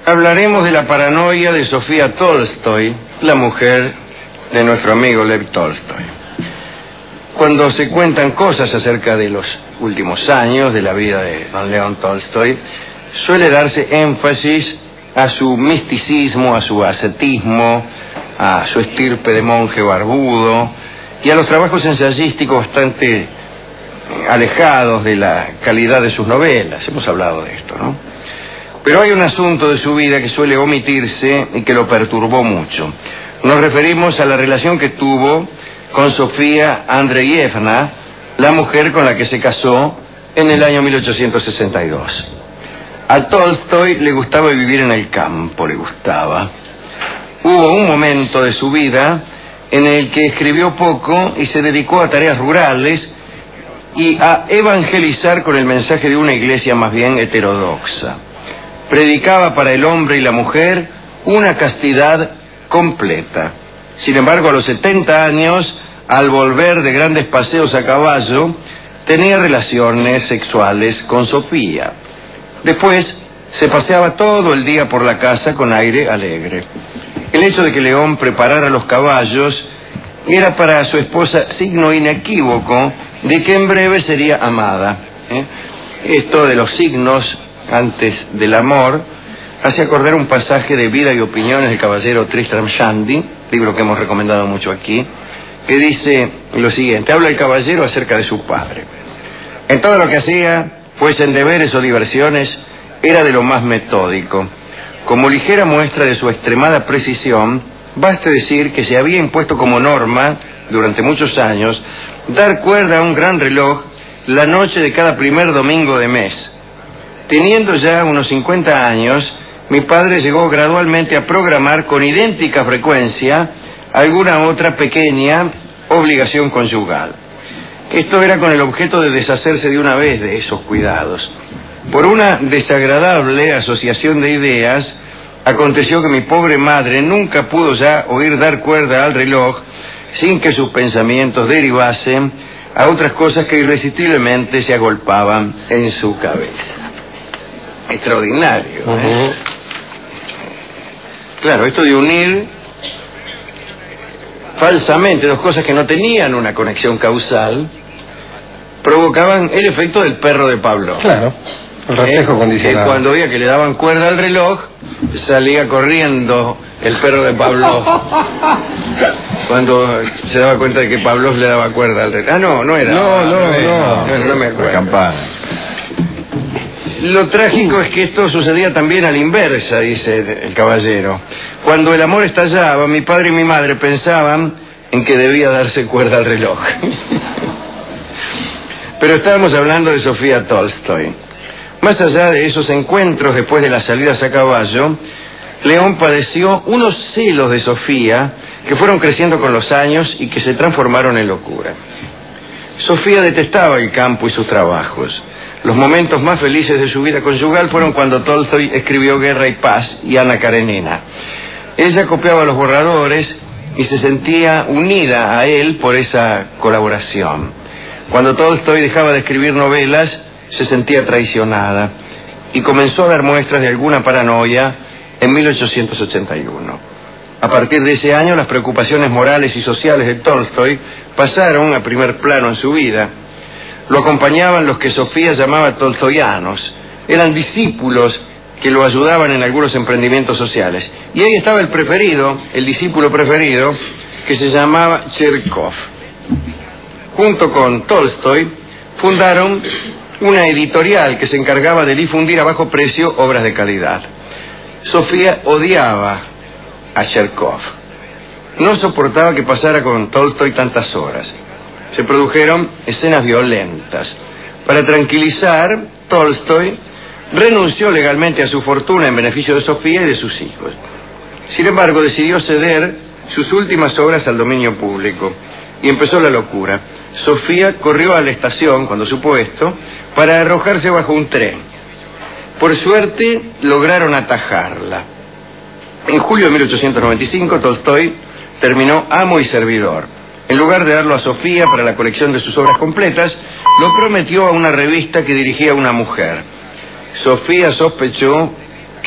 Hablaremos de la paranoia de Sofía Tolstoy, la mujer de nuestro amigo Lev Tolstoy. Cuando se cuentan cosas acerca de los últimos años de la vida de don León Tolstoy, suele darse énfasis a su misticismo, a su ascetismo, a su estirpe de monje barbudo y a los trabajos ensayísticos bastante alejados de la calidad de sus novelas. Hemos hablado de esto, ¿no? Pero hay un asunto de su vida que suele omitirse y que lo perturbó mucho. Nos referimos a la relación que tuvo con Sofía Andreyevna, la mujer con la que se casó en el año 1862. A Tolstoy le gustaba vivir en el campo, le gustaba. Hubo un momento de su vida en el que escribió poco y se dedicó a tareas rurales y a evangelizar con el mensaje de una iglesia más bien heterodoxa. Predicaba para el hombre y la mujer una castidad completa. Sin embargo, a los 70 años, al volver de grandes paseos a caballo, tenía relaciones sexuales con Sofía. Después, se paseaba todo el día por la casa con aire alegre. El hecho de que León preparara los caballos era para su esposa signo inequívoco de que en breve sería amada. Esto de los signos antes del amor hace acordar un pasaje de Vida y Opiniones del caballero Tristram Shandy, libro que hemos recomendado mucho aquí, que dice lo siguiente: habla el caballero acerca de su padre. En todo lo que hacía, fuesen deberes o diversiones, era de lo más metódico. Como ligera muestra de su extremada precisión, baste decir que se había impuesto como norma, durante muchos años, dar cuerda a un gran reloj la noche de cada primer domingo de mes. Teniendo ya unos 50 años, mi padre llegó gradualmente a programar con idéntica frecuencia alguna otra pequeña obligación conyugal. Esto era con el objeto de deshacerse de una vez de esos cuidados. Por una desagradable asociación de ideas, aconteció que mi pobre madre nunca pudo ya oír dar cuerda al reloj sin que sus pensamientos derivasen a otras cosas que irresistiblemente se agolpaban en su cabeza. Extraordinario, ¿eh? Claro, esto de unir falsamente dos cosas que no tenían una conexión causal provocaban el efecto del perro de Pavlov. Claro, el reflejo condicionado. Que cuando veía que le daban cuerda al reloj, salía corriendo el perro de Pavlov. Cuando se daba cuenta de que Pavlov le daba cuerda al reloj. Ah, no era. No me acuerdo. Campana. Lo trágico es que esto sucedía también a la inversa, dice el caballero. Cuando el amor estallaba, mi padre y mi madre pensaban en que debía darse cuerda al reloj. Pero estábamos hablando de Sofía Tolstoy. Más allá de esos encuentros después de las salidas a caballo, León padeció unos celos de Sofía que fueron creciendo con los años y que se transformaron en locura. Sofía detestaba el campo y sus trabajos. Los momentos más felices de su vida conyugal fueron cuando Tolstoy escribió Guerra y Paz y Ana Karenina. Ella copiaba los borradores y se sentía unida a él por esa colaboración. Cuando Tolstoy dejaba de escribir novelas, se sentía traicionada y comenzó a dar muestras de alguna paranoia en 1881. A partir de ese año, las preocupaciones morales y sociales de Tolstoy pasaron a primer plano en su vida. Lo acompañaban los que Sofía llamaba tolstoyanos. Eran discípulos que lo ayudaban en algunos emprendimientos sociales. Y ahí estaba el preferido, el discípulo preferido, que se llamaba Cherkov. Junto con Tolstoy, fundaron una editorial que se encargaba de difundir a bajo precio obras de calidad. Sofía odiaba a Cherkov. No soportaba que pasara con Tolstoy tantas horas. Se produjeron escenas violentas. Para tranquilizar, Tolstoy renunció legalmente a su fortuna en beneficio de Sofía y de sus hijos. Sin embargo, decidió ceder sus últimas obras al dominio público y empezó la locura. Sofía corrió a la estación, cuando supo esto, para arrojarse bajo un tren. Por suerte, lograron atajarla. En julio de 1895, Tolstoy terminó Amo y Servidor. En lugar de darlo a Sofía para la colección de sus obras completas, lo prometió a una revista que dirigía una mujer. Sofía sospechó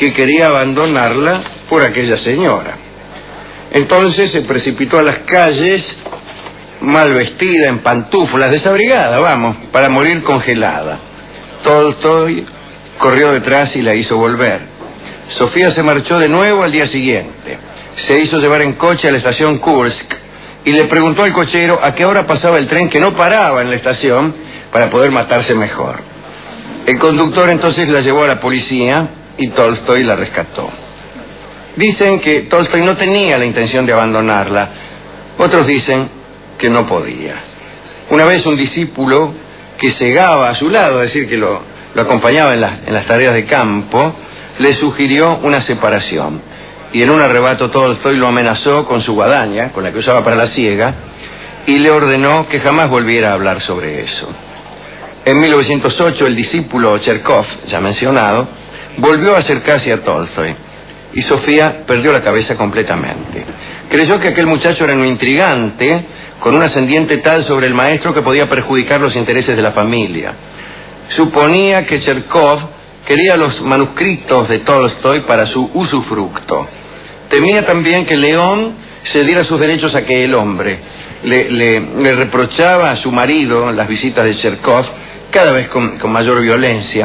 que quería abandonarla por aquella señora. Entonces se precipitó a las calles, mal vestida, en pantuflas, desabrigada, vamos, para morir congelada. Tolstoy corrió detrás y la hizo volver. Sofía se marchó de nuevo al día siguiente. Se hizo llevar en coche a la estación Kursk y le preguntó al cochero a qué hora pasaba el tren que no paraba en la estación para poder matarse mejor. El conductor entonces la llevó a la policía y Tolstoy la rescató. Dicen que Tolstoy no tenía la intención de abandonarla. Otros dicen que no podía. Una vez un discípulo que segaba a su lado, es decir, que lo acompañaba en las tareas de campo, le sugirió una separación. Y en un arrebato Tolstoy lo amenazó con su guadaña, con la que usaba para la siega, y le ordenó que jamás volviera a hablar sobre eso. En 1908 el discípulo Cherkov, ya mencionado, volvió a acercarse a Tolstoy, y Sofía perdió la cabeza completamente. Creyó que aquel muchacho era un intrigante, con un ascendiente tal sobre el maestro que podía perjudicar los intereses de la familia. Suponía que Cherkov quería los manuscritos de Tolstoy para su usufructo. Temía también que León cediera sus derechos a aquel hombre. Le reprochaba a su marido las visitas de Cherkov, cada vez con mayor violencia.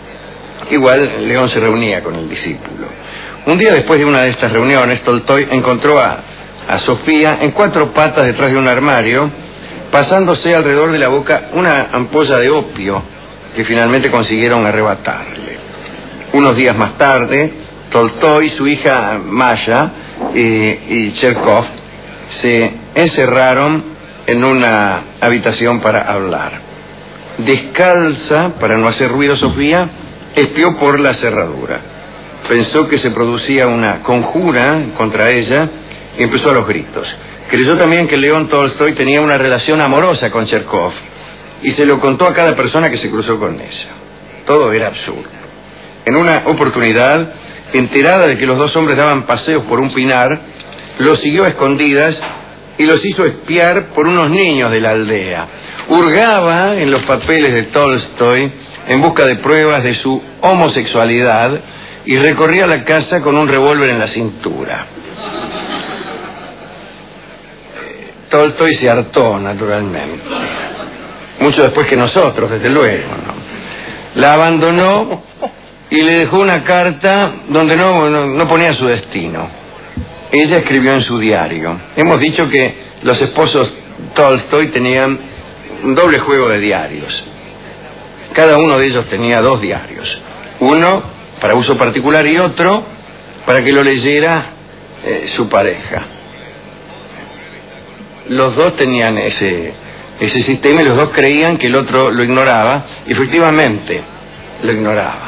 Igual León se reunía con el discípulo. Un día después de una de estas reuniones, Tolstoy encontró a Sofía en cuatro patas detrás de un armario, pasándose alrededor de la boca una ampolla de opio que finalmente consiguieron arrebatarle. Unos días más tarde, Tolstoy, su hija Masha y Cherkov se encerraron en una habitación para hablar. Descalza, para no hacer ruido, Sofía espió por la cerradura. Pensó que se producía una conjura contra ella y empezó a los gritos. Creyó también que León Tolstoy tenía una relación amorosa con Cherkov y se lo contó a cada persona que se cruzó con ella. Todo era absurdo. En una oportunidad, enterada de que los dos hombres daban paseos por un pinar, los siguió a escondidas y los hizo espiar por unos niños de la aldea. Hurgaba en los papeles de Tolstoy en busca de pruebas de su homosexualidad y recorría la casa con un revólver en la cintura. Tolstoy se hartó, naturalmente. Mucho después que nosotros, desde luego, ¿no? La abandonó y le dejó una carta donde no ponía su destino. Ella escribió en su diario. Hemos dicho que los esposos Tolstoy tenían un doble juego de diarios. Cada uno de ellos tenía dos diarios. Uno para uso particular y otro para que lo leyera su pareja. Los dos tenían ese sistema y los dos creían que el otro lo ignoraba, y efectivamente lo ignoraba.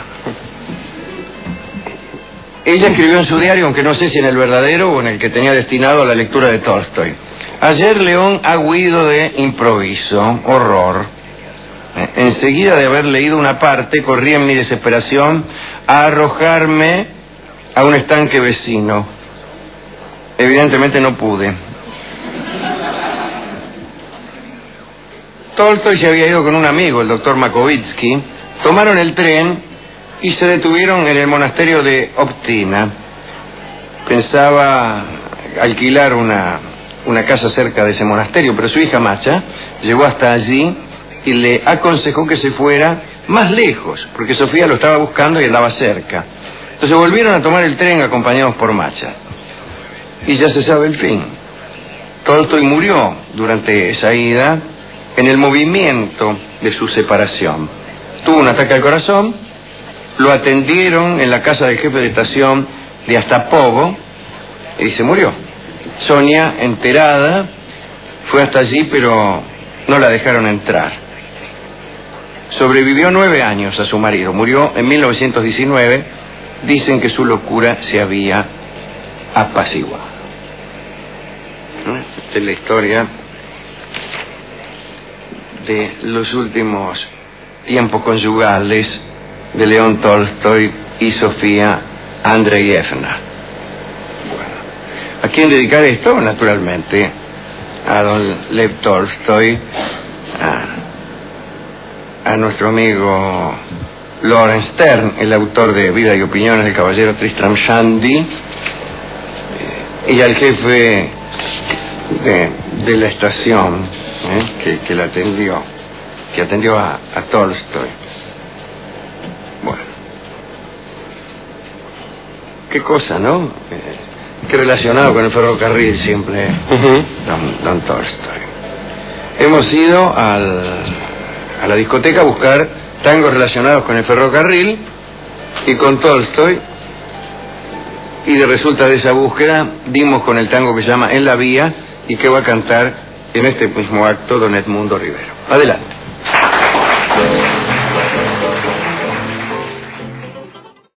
Ella escribió en su diario, aunque no sé si en el verdadero o en el que tenía destinado a la lectura de Tolstoy: ayer León ha huido de improviso, horror. Enseguida de haber leído una parte, corrí en mi desesperación a arrojarme a un estanque vecino. Evidentemente no pude. Tolstoy se había ido con un amigo, el doctor Makovitsky. Tomaron el tren y se detuvieron en el monasterio de Optina. Pensaba alquilar una casa cerca de ese monasterio, pero su hija Masha llegó hasta allí y le aconsejó que se fuera más lejos, porque Sofía lo estaba buscando y andaba cerca. Entonces volvieron a tomar el tren acompañados por Masha. Y ya se sabe el fin. Tolstoy murió durante esa ida en el movimiento de su separación. Tuvo un ataque al corazón, lo atendieron en la casa del jefe de estación de Astapovo y se murió. Sonia, enterada, fue hasta allí, pero no la dejaron entrar. Sobrevivió 9 años a su marido, murió en 1919. Dicen que su locura se había apaciguado. Esta es la historia de los últimos tiempos conyugales de León Tolstoy y Sofía Andreyevna. Bueno, ¿a quién dedicar esto? Naturalmente a don Lev Tolstoy, a nuestro amigo Lawrence Stern, el autor de Vida y Opiniones del caballero Tristram Shandy, y al jefe de la estación que la atendió, que atendió a Tolstoy. Bueno, qué cosa, ¿no? Qué relacionado con el ferrocarril siempre, don Tolstoy. Hemos ido a la discoteca a buscar tangos relacionados con el ferrocarril y con Tolstoy, y resulta de esa búsqueda dimos con el tango que se llama En la Vía y que va a cantar en este mismo acto don Edmundo Rivero. Adelante.